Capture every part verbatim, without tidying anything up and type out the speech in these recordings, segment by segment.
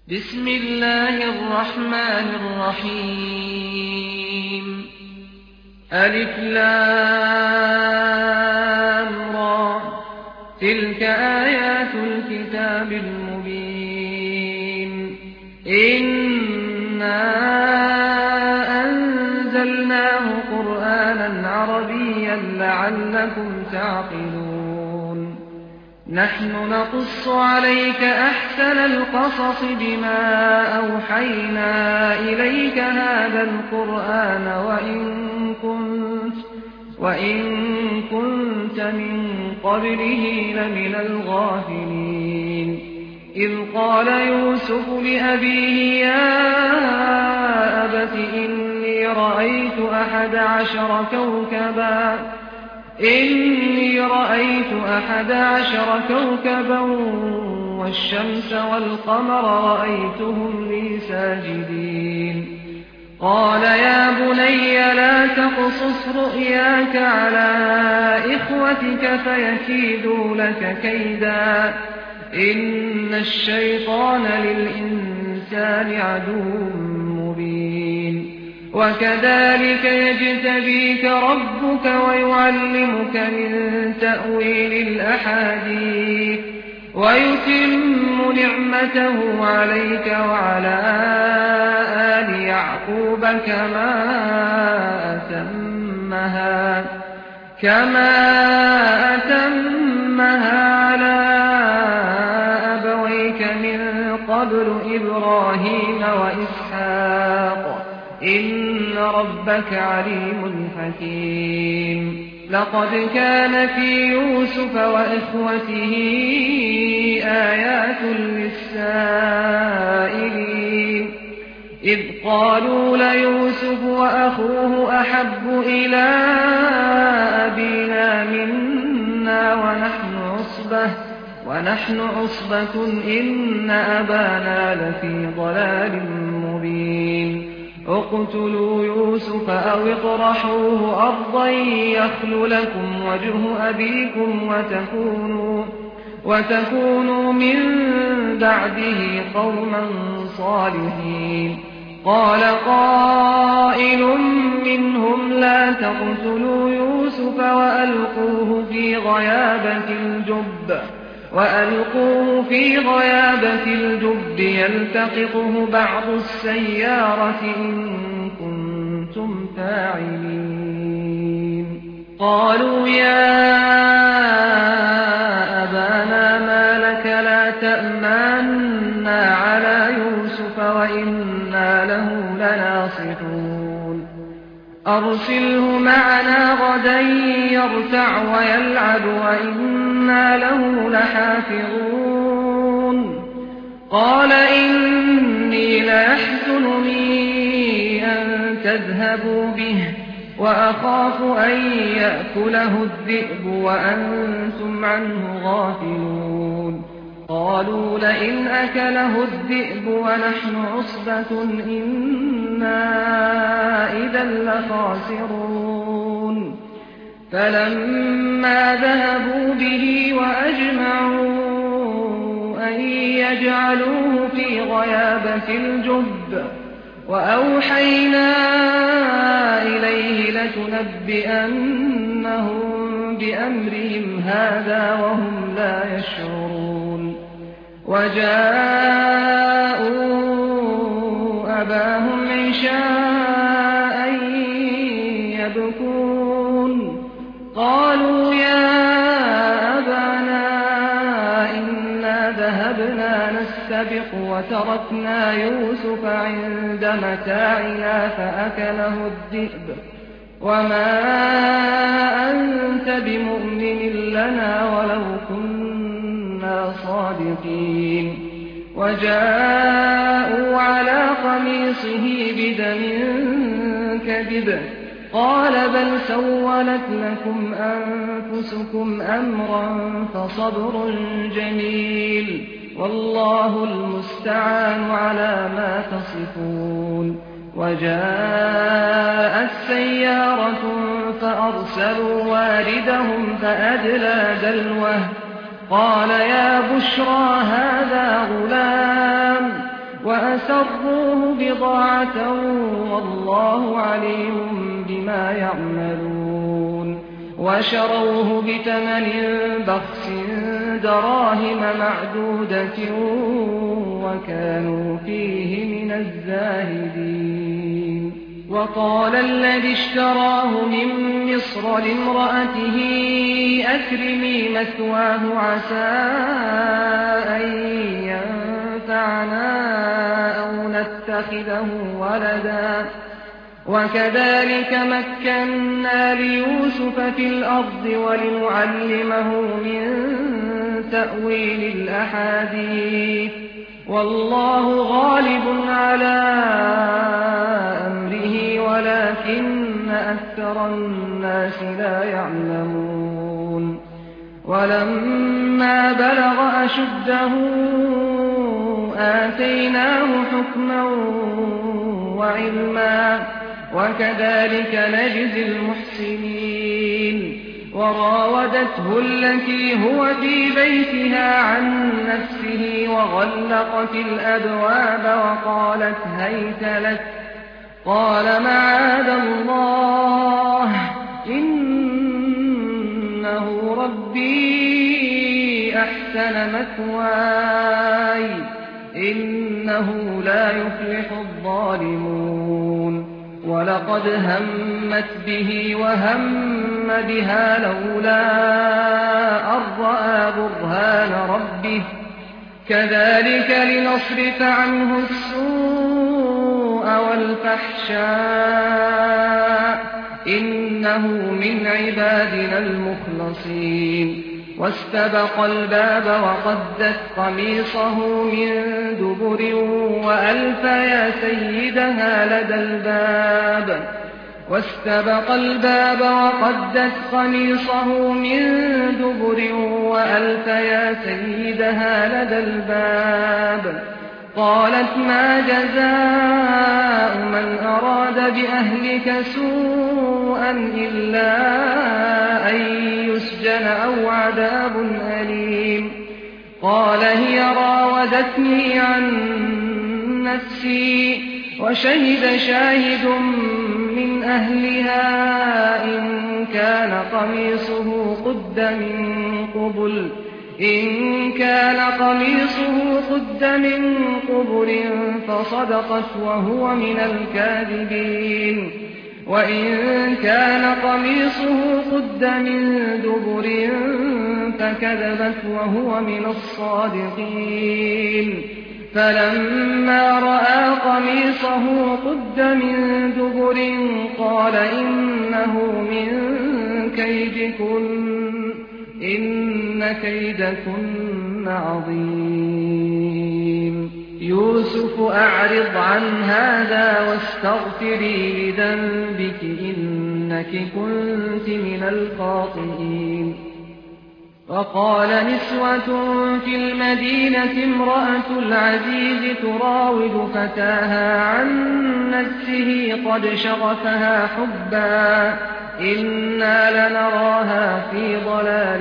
بسم الله الرحمن الرحيم ألف لام را تلك آيات الكتاب المبين إنا أنزلناه قرآنا عربيا لعلكم تعقلون نحن نقص عليك أحسن القصص بما أوحينا إليك هذا القرآن وإن كنت, وإن كنت من قبله لمن الغافلين إذ قال يوسف لأبيه يا أبت إني رأيت أحد عشر كوكبا إني رأيت أحد عشر كوكبا والشمس والقمر رأيتهم لي ساجدين قال يا بني لا تقصص رؤياك على إخوتك فيكيدوا لك كيدا إن الشيطان للإنسان عدو مبين وكذلك يجتبيك ربك ويعلمك من تأويل الأحاديث ويتم نعمته عليك وعلى آل يعقوب كما أتمها كما أتمها على أبويك من قبل إبراهيم وإسحاق إن ربك عليم حكيم لقد كان في يوسف وإخوته آيات للسائلين إذ قالوا ليوسف وأخوه أحب إلى أبينا منا ونحن عصبة ونحن عصبة إن أبانا لفي ضلال مبين اقتلوا يوسف أو اطرحوه أرضا يخل لكم وجه أبيكم وتكونوا, وتكونوا من بعده قوما صالحين قال قائل منهم لا تقتلوا يوسف وألقوه في غيابة الجب وألقوه في غيابة الجب يلتقطه بعض السيارة إن كنتم فاعلين قالوا يا أبانا ما لك لا تأمنا على يوسف وإنا له لناصحون أرسله معنا غدا يرتع ويلعب وإنا له لحافظون قال إني ليحزنني أن تذهبوا به وأخاف أن يأكله الذئب وأنتم عنه غافلون قالوا لئن أكله الذئب ونحن عصبة إنا إذا لخاسرون فلما ذهبوا به وأجمعوا أن يجعلوه في غيابة الجب وأوحينا إليه لتنبئنهم بأمرهم هذا وهم لا يشعرون وجاءوا أباهم عشاء يبكون قالوا يا أبانا إنا ذهبنا نستبق وتركنا يوسف عند متاعنا فأكله الذئب وما أنت بمؤمن لنا ولو كنا صادقين وجاءوا على قميصه بدم كذب قال بل سولت لكم أنفسكم أمرا فصبر جميل والله المستعان على ما تصفون وجاءت سيارة فأرسلوا واردهم فأدلى دلوه قال يا بشرى هذا غلام طَاعَةً وَاللَّهُ عَلِيمٌ بِمَا يَعْمَلُونَ وَشَرَوْهُ بِثَمَنٍ بَخْسٍ دَرَاهِمَ مَعْدُودَةٍ وَكَانُوا فِيهِ مِنَ الزَّاهِدِينَ وَقَالَ الَّذِي اشْتَرَاهُ مِن مِّصْرَ لِامْرَأَتِهِ أَكْرِمِي مَثْوَاهُ عَسَىٰ أَن يَنفَعَنَا أَوْ نَتَّخِذَهُ وَلَدًا وَكَذَٰلِكَ مَكَّنَّا لِيُوسُفَ فِي الْأَرْضِ وَلِنُعَلِّمَهُ مِن تَأْوِيلِ الْأَحَادِيثِ ۚ وَاللَّهُ غَالِبٌ عَلَىٰ أَمْرِهِ وَلَٰكِنَّ أَكْثَرَ النَّاسِ لَا يَعْلَمُونَ وَلَمَّا بَلَغَ أَشُدَّهُ آتَيْنَاهُ حُكْمًا وَعِلْمًا ۚ وَكَذَٰلِكَ نَجْزِي الْمُحْسِنِينَ وَرَاوَدَتْهُ الَّتِي هُوَ فِي بَيْتِهَا عَن نَّفْسِهِ وَغَلَّقَتِ الْأَبْوَابَ وَقَالَتْ هَيْتَ لَكَ ۚ قَالَ مَعَاذَ اللَّهِ ۖ إِنَّهُ رَبِّي أَحْسَنَ مَثْوَايَ ۖ إِنَّهُ لَا يُفْلِحُ الظَّالِمُونَ وَلَقَدْ هَمَّتْ بِهِ وَهَمَّ بِهَا لَوْلَا أَن رَّأَىٰ بُرْهَانَ رَبِّهِ ۚ كَذَٰلِكَ لِنَصْرِفَ عَنْهُ السُّوءَ وَالْفَحْشَاءَ ۖ إِنَّهُ مِنْ عِبَادِنَا الْمُخْلَصِينَ وَاسْتَبَقَ الْبَابَ وَقَدَّتْ قَمِيصَهُ مِن دُبُرٍ وَأَلْفَ يَا سَيِّدَهَا لَدَى الْبَابِ وَاسْتَبَقَ الْبَابَ وَقَدَّتْ قَمِيصَهُ مِن دُبُرٍ وَأَلْفَ يَا سَيِّدَهَا لَدَى الْبَابِ قَالَتْ مَا جَزَاءُ مَنْ أَرَادَ بِأَهْلِكَ سُوءًا إِلَّا أَن يُسْجَنَ أَوْ عَذَابٌ أَلِيمٌ قَالَ هِيَ رَاوَدَتْنِي عَن نَّفْسِي وَشَهِدَ شَاهِدٌ مِّنْ أَهْلِهَا إِن كَانَ قَمِيصُهُ قُدَّ مِن قُبُلٍ إِن كَانَ قَمِيصُهُ قُدَّ مِن قُبُلٍ فَصَدَقَتْ وَهُوَ مِنَ الْكَاذِبِينَ وَإِن كَانَ قَمِيصُهُ قُدَّ مِن دُبُرٍ فَكَذَبَتْ وَهُوَ مِنَ الصَّادِقِينَ فَلَمَّا رَأَىٰ قَمِيصَهُ قُدَّ مِن دُبُرٍ قَالَ إِنَّهُ مِن كَيْدِكُنَّ ۖ إِنَّ كَيْدَكُنَّ عَظِيمٌ يُوسُفُ أَعْرِضْ عَنْ هَٰذَا وَاسْتَغْفِرِي لِذَنبِكِ إِنَّكِ كُنتِ مِنَ الْخَاطِئِينَ وَقَالَ نِسْوَةٌ فِي الْمَدِينَةِ امْرَأَتُ الْعَزِيزِ تُرَاوِدُ فَتَاهَا عَن نَّفْسِهِ قَدْ شَغَفَهَا حُبًّا إِنَّا لَنَرَاهَا فِي ضَلَالٍ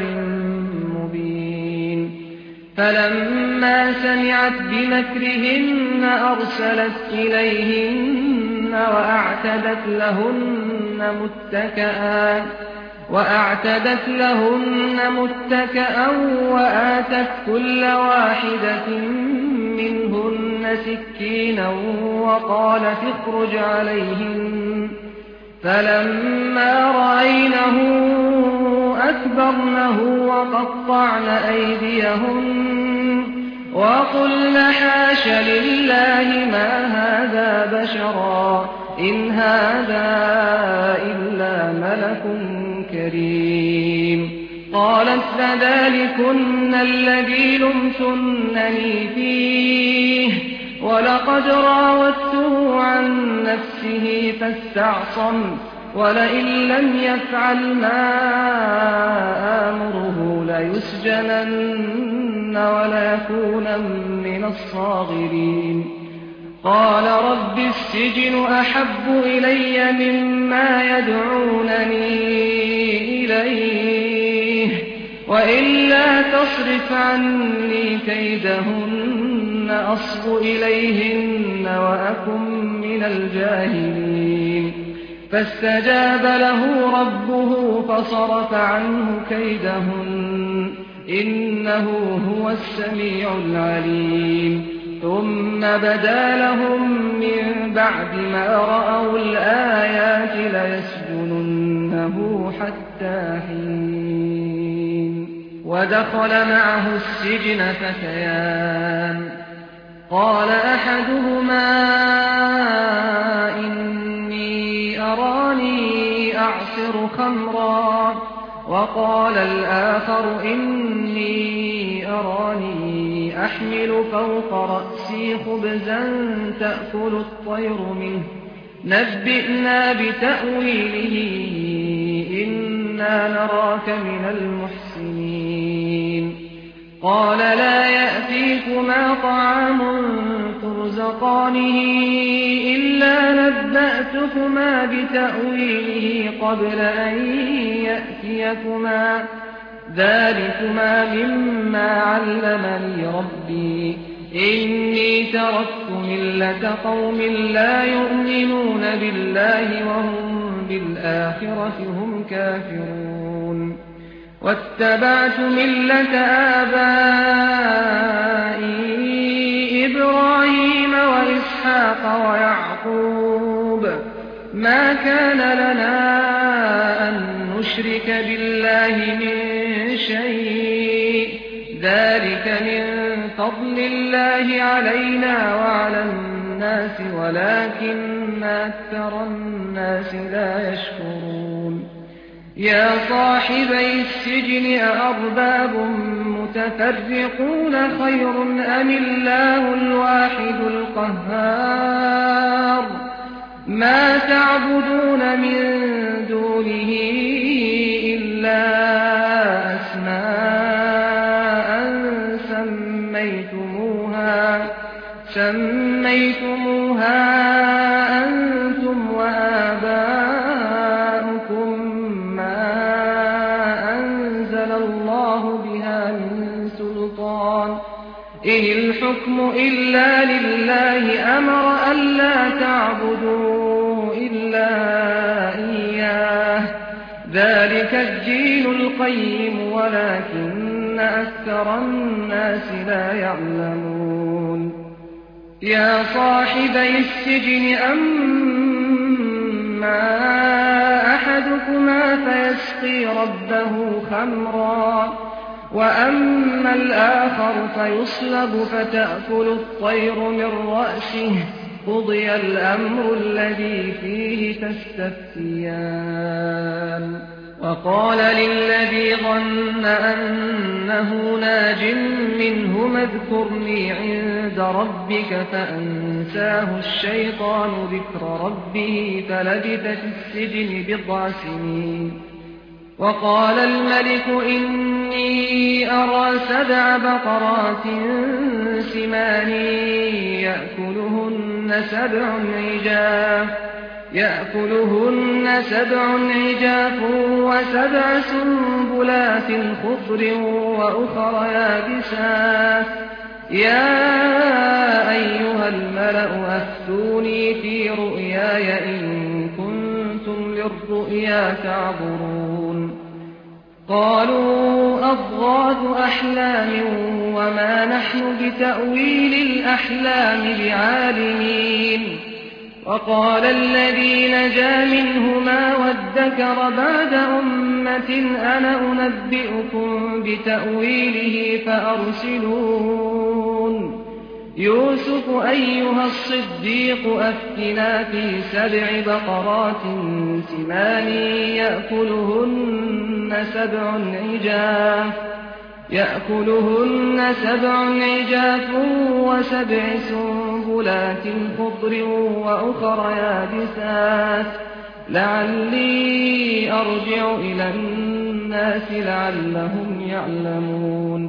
مُّبِينٍ فَلَمَّا سَمِعَتْ بِمَكْرِهِنَّ أَرْسَلَتْ إِلَيْهِنَّ وَأَعْتَدَتْ لَهُنَّ مُتَّكَأً وَأَعْتَدَتْ لَهُنَّ مُتَّكَأً وَآتَتْ كُلَّ وَاحِدَةٍ مِّنْهُنَّ سِكِّينًا وَقَالَتِ اخْرُجْ عَلَيْهِنَّ فَلَمَّا رَأَيْنَهُ أَكْبَرْنَهُ وَقَطَّعْنَ أَيْدِيَهُنَّ وَقُلْنَ حَاشَ لِلَّهِ مَا هَٰذَا بَشَرًا إِنْ هَٰذَا إِلَّا مَلَكٌ كَرِيمٌ قَالَتْ فَذَٰلِكُنَّ الَّذِي لُمْتُنَّنِي فِيهِ وَلَقَدْ رَاوَدتُّهُ عَن نَّفْسِهِ فَاسْتَعْصَمَ وَلَئِن لَّمْ يَفْعَلْ مَا آمُرُهُ لَيُسْجَنَنَّ وَلَيَكُونًا مِّنَ الصَّاغِرِينَ قَالَ رَبِّ السِّجْنُ أَحَبُّ إِلَيَّ مِمَّا يَدْعُونَنِي إِلَيْهِ وَإِلَّا تَصْرِفْ عَنِّي كَيْدَهُنَّ أصب إليهن وأكن من الجاهلين فاستجاب له ربه فصرف عنه كيدهن إنه هو السميع العليم ثم بدا لهم من بعد ما رأوا الآيات ليسجننه حتى حين ودخل معه السجن فتيان قال أحدهما إني أراني أعصر خمرا وقال الآخر إني أراني أحمل فوق رأسي خبزا تأكل الطير منه نبئنا بتأويله إنا نراك من المحسنين قال لا يأتيكما طعام ترزقانه إلا نبأتكما بتأويله قبل أن يأتيكما ذلكما مما علمني ربي إني تركت ملة قوم لا يؤمنون بالله وهم بالآخرة هم كافرون واتبعت ملة آبائي إبراهيم وإسحاق ويعقوب ما كان لنا أن نشرك بالله من شيء ذلك من فضل الله علينا وعلى الناس ولكن أكثر الناس لا يشكرون يا صاحبي السجن أأرباب متفرقون خير أم الله الواحد القهار ما تعبدون من دونه إلا أسماء سميتموها سميتموها أنتم وآباؤكم ما أنزل الله بها من سلطان إن الحكم إلا لله أمر ألا تعبدوا إلا إياه ذلك الدين القيم ولكن أكثر الناس لا يعلمون يا صاحبي السجن أما أحدكما فيسقي ربه خمرا وأما الآخر فيصلب فتأكل الطير من رأسه قضي الأمر الذي فيه تستفتيان وقال للذي ظن أنه ناج منهما اذكرني عند ربك فأنساه الشيطان ذكر ربه فلبث في السجن بضع سنين وقال الملك إني أرى سبع بقرات سمان يأكلهن سبع عجاف يأكلهن سبع عجاف وسبع سنبلات خضر وأخر يابسات يا أيها الملأ أفتوني في رؤياي إن كنتم للرؤيا تعبرون قالوا أضغاث أحلام وما نحن بتأويل الأحلام بعالمين وقال الذي نجا منهما وادكر بعد أمة أنا أنبئكم بتأويله فأرسلون يوسف أيها الصديق أفتنا في سبع بقرات سمان يأكلهن سبع عجاف يأكلهن سبع عجاف وسبع سنبلات خضر وأخر يابسات لعلي أرجع إلى الناس لعلهم يعلمون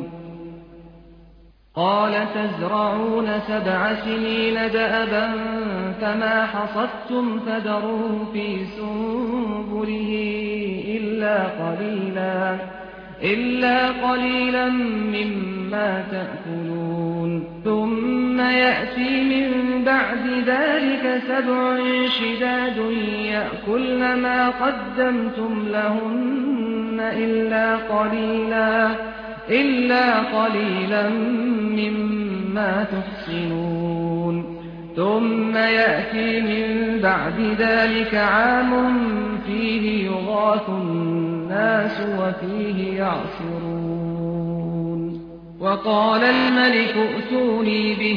قال تزرعون سبع سنين دأبا فما حصدتم فذروه في سنبله إلا قليلا إلا قليلا مما تأكلون ثم يأتي من بعد ذلك سبع شداد يأكلن ما قدمتم لهن إلا قليلا إلا قليلا مما تحصنون ثم يأتي من بعد ذلك عام فيه يغاث الناس وفيه يعصرون وقال الملك ائتوني به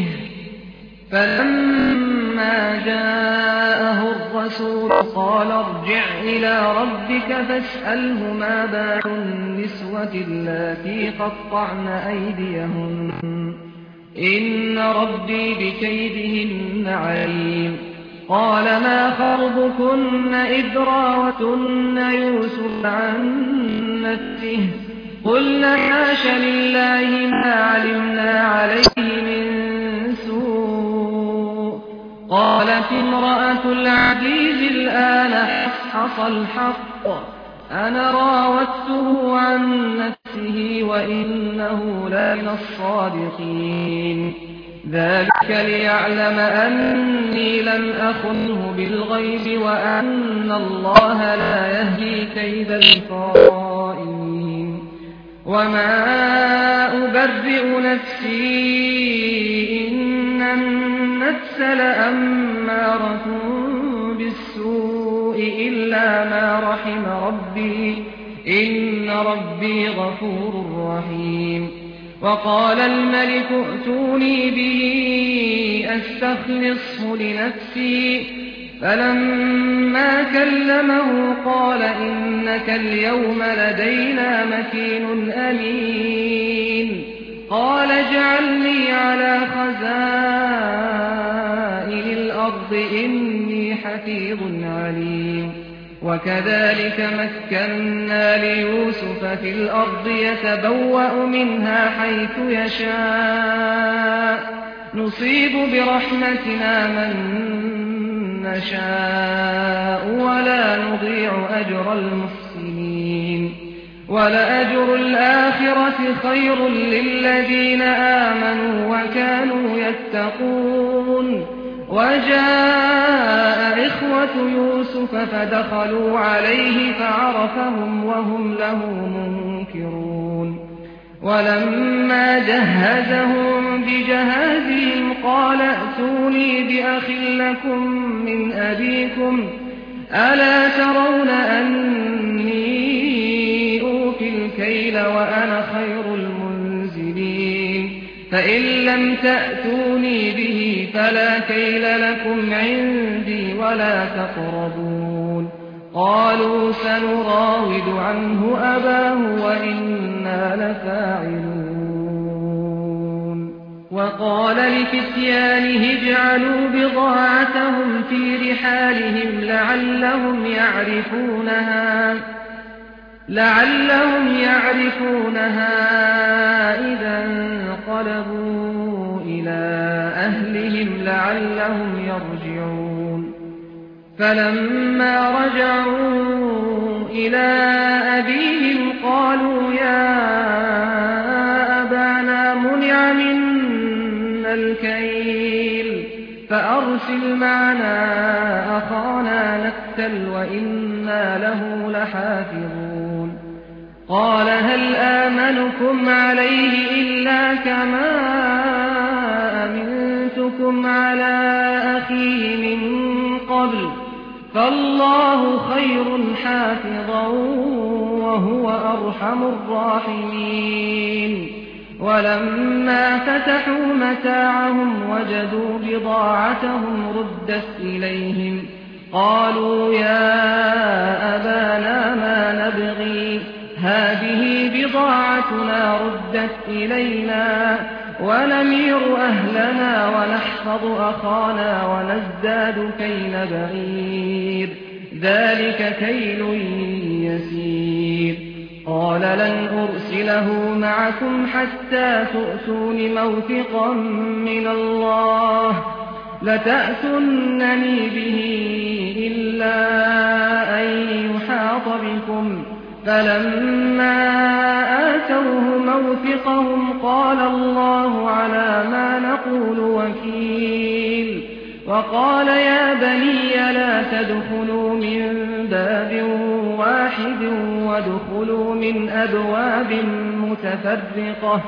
فلما جاءه الرسول قال ارجع إلى ربك فاسأله ما بال النسوة اللاتي قطعن أيديهن إن ربي بكيدهن عليم قال ما خطبكن إذ راوتن يوسف عن نفسه قلنا حاش لله ما علمنا عليه من سوء قالت امرأة العزيز الآن حصحص الحق أنا راودته عن نفسه وإنه لمن الصادقين ذلك ليعلم أني لم أخنه بالغيب وأن الله لا يهدي كيد الخائنين وما أبرئ نفسي إن النفس لأمارة بالسوء إلا ما رحم ربي إن ربي غفور رحيم وقال الملك ائتوني به أستخلصه لنفسي فلما كلمه قال إنك اليوم لدينا مكين أمين قال اجعلني على خزائن الأرض إني حفيظ عليم وكذلك مكنا ليوسف في الأرض يتبوأ منها حيث يشاء نصيب برحمتنا من نشاء ولا نضيع أجر المحسنين ولأجر الآخرة خير للذين آمنوا وكانوا يتقون وجاء إخوة يوسف فدخلوا عليه فعرفهم وهم له منكرون ولما جهزهم بجهازهم قال ائتوني بأخ لكم من أبيكم ألا ترون أني أوفي الكيل وأنا خير المنزلين فإن لم تأتوني به فلا كيل لكم عندي ولا تقربون قالوا سنراود عنه أباه وإنا لفاعلون وقال لفتيانه اجعلوا بضاعتهم في رحالهم لعلهم يعرفونها لعلهم يعرفونها إذا انقلبوا إلى أهلهم لعلهم يرجعون فلما رجعوا إلى أبيهم قالوا يا أبانا منع منا الكيل فأرسل معنا أخانا نكتل وإنا له لحافظون قال هل آمنكم عليه إلا كما أمنتكم على أخيه من قبل فالله خير حافظا وهو أرحم الراحمين ولما فتحوا متاعهم وجدوا بضاعتهم ردت إليهم قالوا يا أبانا ما نبغي هذه بضاعتنا ردت إلينا ونمير أهلنا ونحفظ أخانا ونزداد كيل بعير ذلك كيل يسير قال لن أرسله معكم حتى تؤتون موثقا من الله لتأتونني به إلا أن يحاط بكم فلما وآتوه موثقهم قال الله على ما نقول وكيل وقال يا بني لا تدخلوا من باب واحد وادخلوا من أبواب متفرقة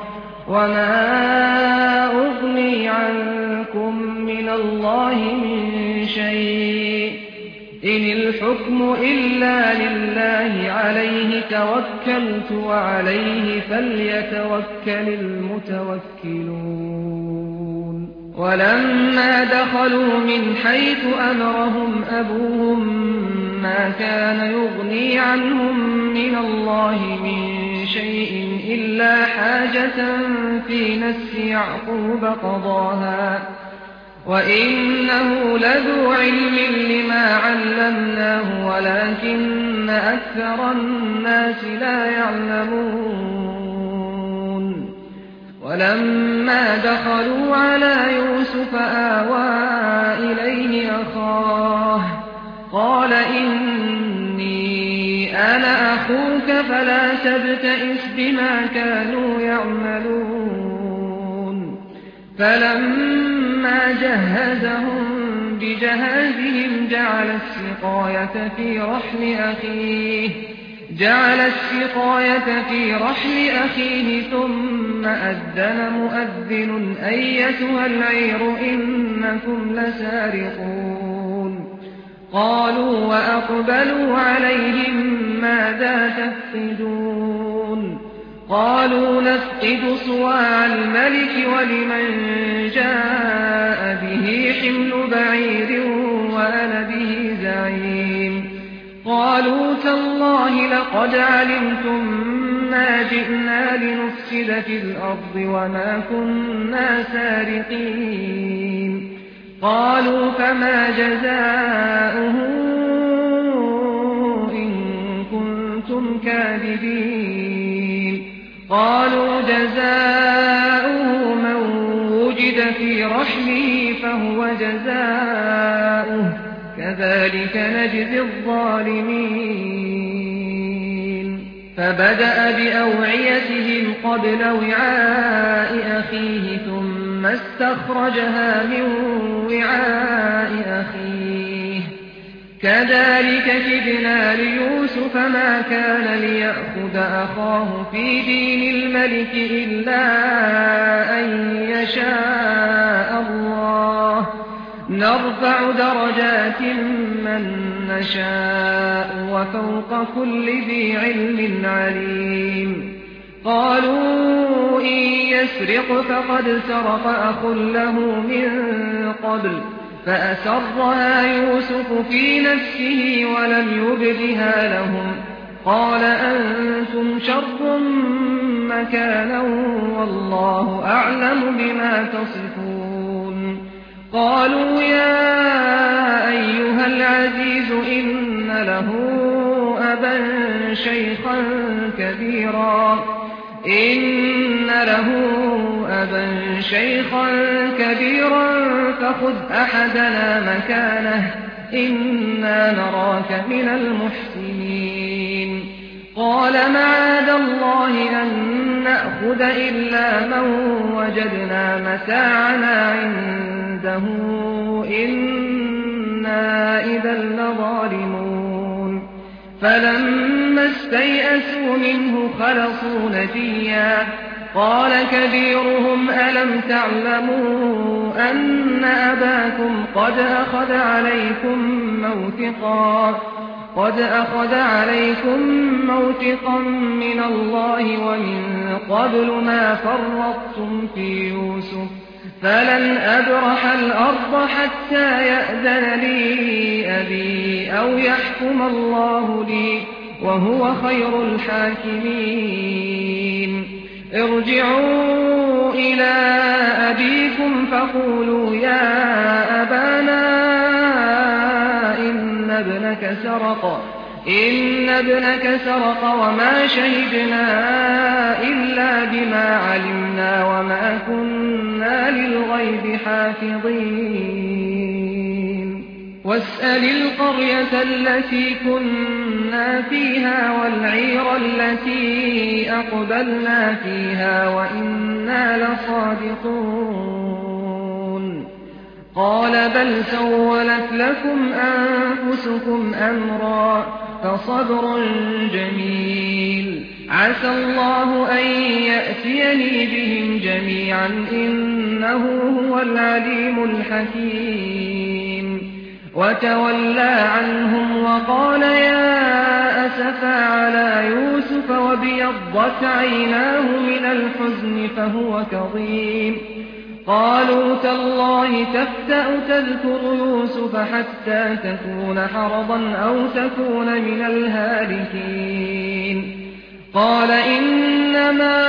وما أغني عنكم من الله من شيء إن الحكم إلا لله عليه توكلت وعليه فليتوكل المتوكلون ولما دخلوا من حيث أمرهم أبوهم ما كان يغني عنهم من الله من شيء إلا حاجة في نفس يعقوب قضاها وإنه لذو علم لما علمناه ولكن أكثر الناس لا يعلمون ولما دخلوا على يوسف آوى إليه أخاه قال إني أنا أخوك فلا تبتئس بما كانوا يعملون فلما جهزهم بجهازهم جعل السقاية في رحل أخيه جعل السقاية في رحل أخيه ثم أذن مؤذن أيتها العير إنكم لسارقون قالوا وأقبلوا عليهم ماذا تفقدون قالوا نفقد صواع الملك ولمن جاء به حمل بعير وأنا به زعيم قالوا تالله لقد علمتم ما جئنا لنفسد في الأرض وما كنا سارقين قالوا فما جزاؤه إن كنتم كاذبين قالوا جزاؤه من وجد في رحله فهو جزاؤه كذلك نجزي الظالمين فبدأ بأوعيتهم قبل وعاء أخيه ثم استخرجها من وعاء أخيه كذلك كدنا ليوسف ما كان ليأخذ أخاه في دين الملك إلا أن يشاء الله نرفع درجات من نشاء وفوق كل ذي علم عليم قالوا إن يسرق فقد سرق أخ له من قبل فأسرها يوسف في نفسه ولم يبدها لهم قال أنتم شر مكانا والله أعلم بما تصفون قالوا يا أيها العزيز إن له أبا شيخا كبيرا إن له أبا شيخا كبيرا فخذ أحدنا مكانه إنا نراك من المحسنين قال معاذ الله أن نأخذ إلا من وجدنا متاعنا عنده إنا إذا لظالمون فلما استيئسوا منه خلصوا نجيا قال كبيرهم ألم تعلموا أن أباكم قد أخذ عليكم موثقا قد أخذ عليكم موثقا من الله ومن قبل ما فرطتم في يوسف فلن أبرح الأرض حتى يأذن لي أبي أو يحكم الله لي وهو خير الحاكمين ارجعوا إلى أبيكم فقولوا يا أبانا إن ابنك سرق إن ابنك سرق وما شهدنا إلا بما علمنا وما كنا للغيب حافظين واسأل القرية التي كنا فيها والعير التي أقبلنا فيها وإنا لصادقون قال بل سولت لكم أنفسكم أمرا فصبر جميل عسى الله أن يأتيني بهم جميعا إنه هو العليم الحكيم وتولى عنهم وقال يا أسفا على يوسف وابيضت عيناه من الحزن فهو كظيم قالوا تالله تفتأ تذكر يوسف حتى تكون حرضا أو تكون من الهالكين قال إنما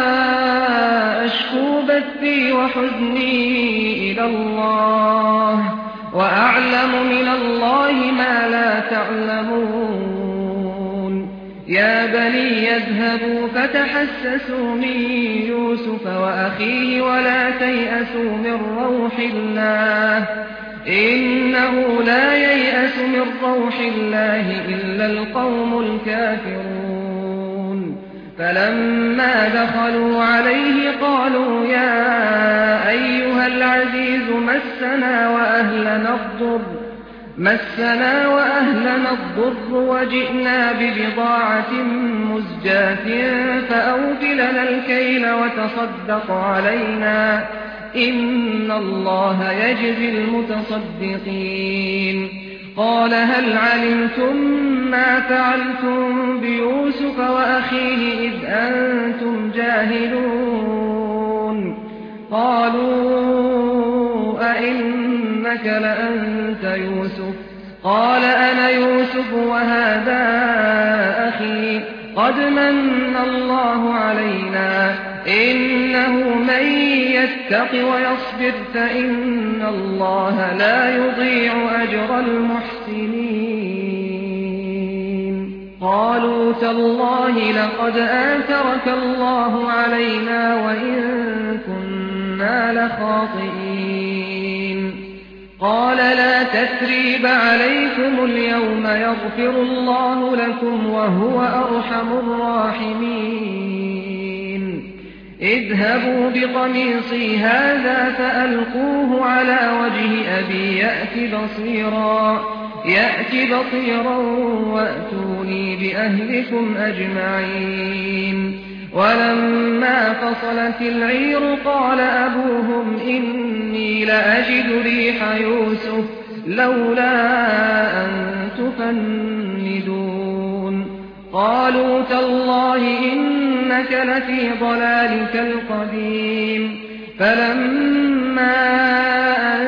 أشكو بثي وحزني إلى الله وأعلم من الله ما لا تعلمون يا بني يذهبوا فتحسسوا من يوسف وأخيه ولا تيأسوا من روح الله إنه لا ييأس من روح الله إلا القوم الكافرون فلما دخلوا عليه قالوا يا أيها العزيز مسنا وأهلنا الضر مسنا وأهلنا الضر وجئنا ببضاعة مزجاة فأوف لنا الكيل وتصدق علينا إن الله يجزي المتصدقين قال هل علمتم ما فعلتم بيوسف وأخيه إذ أنتم جاهلون قالوا أئنك لأنت يوسف قال أنا يوسف وهذا أخي قد من الله علينا إنه من يتق ويصبر فإن الله لا يضيع أجر المحسنين قالوا تالله لقد آثرك الله علينا وإن كنا لخاطئين قال لا تثريب عليكم اليوم يغفر الله لكم وهو أرحم الراحمين اذهبوا بقميصي هذا فألقوه على وجه أبي يأت بصيرا يأت بصيرا وأتوني بأهلكم أجمعين ولما فصلت العير قال أبوهم إني لأجد ريح يوسف لولا أن تفندون قالوا تالله إنك لفي ضلالك القديم فلما أن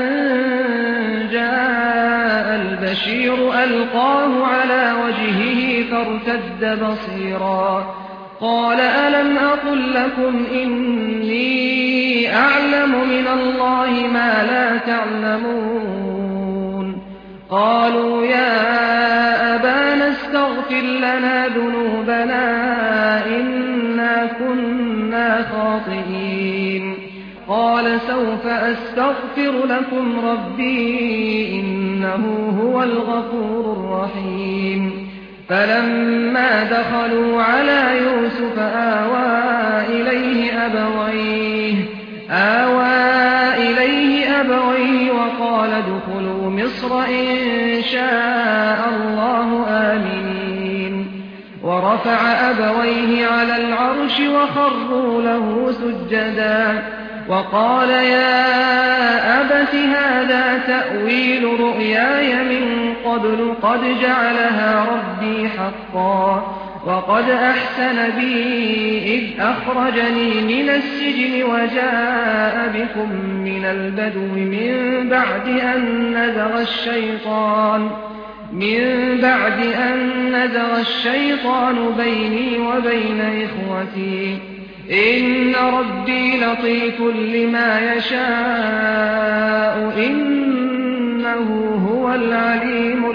جاء البشير ألقاه على وجهه فارتد بصيرا قال ألم أقل لكم إني أعلم من الله ما لا تعلمون قالوا يا أبانا استغفر لنا ذنوبنا إنا كنا خاطئين قال سوف أستغفر لكم ربي إنه هو الغفور الرحيم فلما دخلوا على يوسف آوى إليه أبويه آوى إليه أبويه وقال ادخلوا مصر إن شاء الله آمنين ورفع أبويه على العرش وخروا له سجدا وقال يا أبت هذا تأويل رؤياي من قبل قد جعلها ربي حقا وقد أحسن بي إذ أخرجني من السجن وجاء بكم من البدو من بعد أن نزغ الشيطان من بعد أن نزغ الشيطان بيني وبين إخوتي إن ربي لطيف لما يشاء إنه هو العليم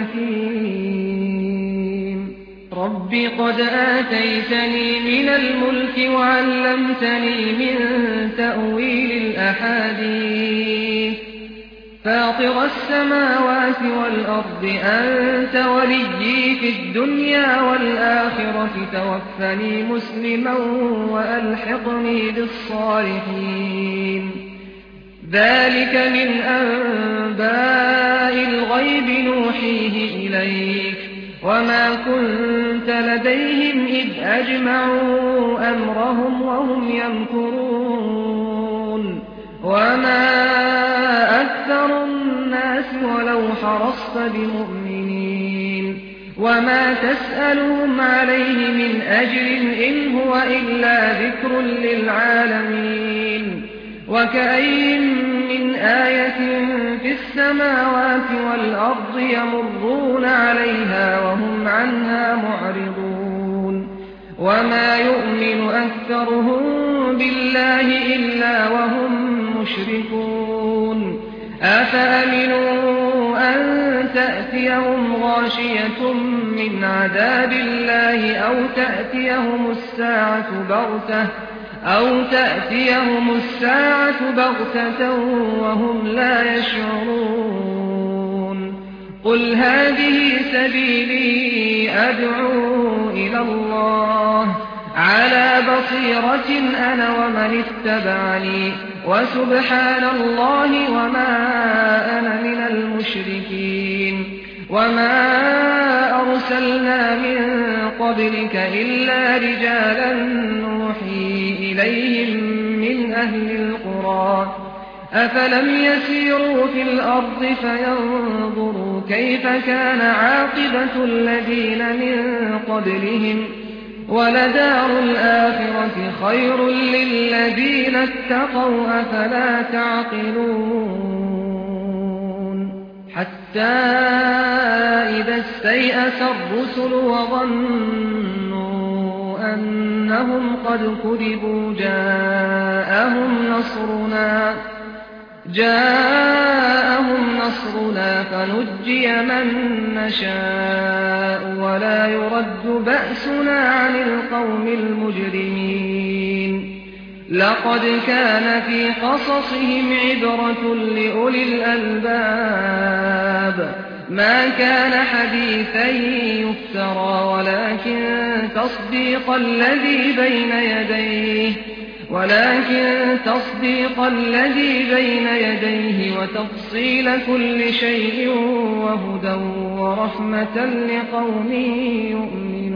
الحكيم رب قد آتيتني من الملك وعلمتني من تأويل الأحاديث فاطر السماوات والأرض أنت وليي في الدنيا والآخرة توفني مسلما وألحقني بالصالحين ذلك من أنباء الغيب نوحيه إليك وما كنت لديهم إذ أجمعوا أمرهم وهم يمكرون وما أكثر الناس ولو حرصت بمؤمنين وما تسألهم عليه من أجر إن هو إلا ذكر للعالمين وكأي من آية في السماوات والأرض يمرون عليها وهم عنها معرضون وما يؤمن أكثرهم بالله إلا وهم مشركون أفأمنوا أن تأتيهم غاشية من عذاب الله أو تأتيهم الساعة بغتة أو تأتيهم الساعة بغتة وهم لا يشعرون قل هذه سبيلي أدعو إلى الله على بصيرة أنا ومن اتبعني وسبحان الله وما أنا من المشركين وما أرسلنا من قبلك إلا رجالا نوحي إليهم من أهل القرى أفلم يسيروا في الأرض فينظروا كيف كان عاقبة الذين من قبلهم ولدار الآخرة خير للذين اتقوا أفلا تعقلون حتى إذا استيأس الرسل وظنوا أنهم قد كذبوا جاءهم نصرنا جاءهم نصرنا فنجي من نشاء ولا يرد بأسنا عن القوم المجرمين لقد كان في قصصهم عبرة لأولي الألباب ما كان حديثا يفترى ولكن تصديق الذي بين يديه ولكن تصديق الذي بين يديه وتفصيل كل شيء وهدى ورحمة لقوم يؤمنون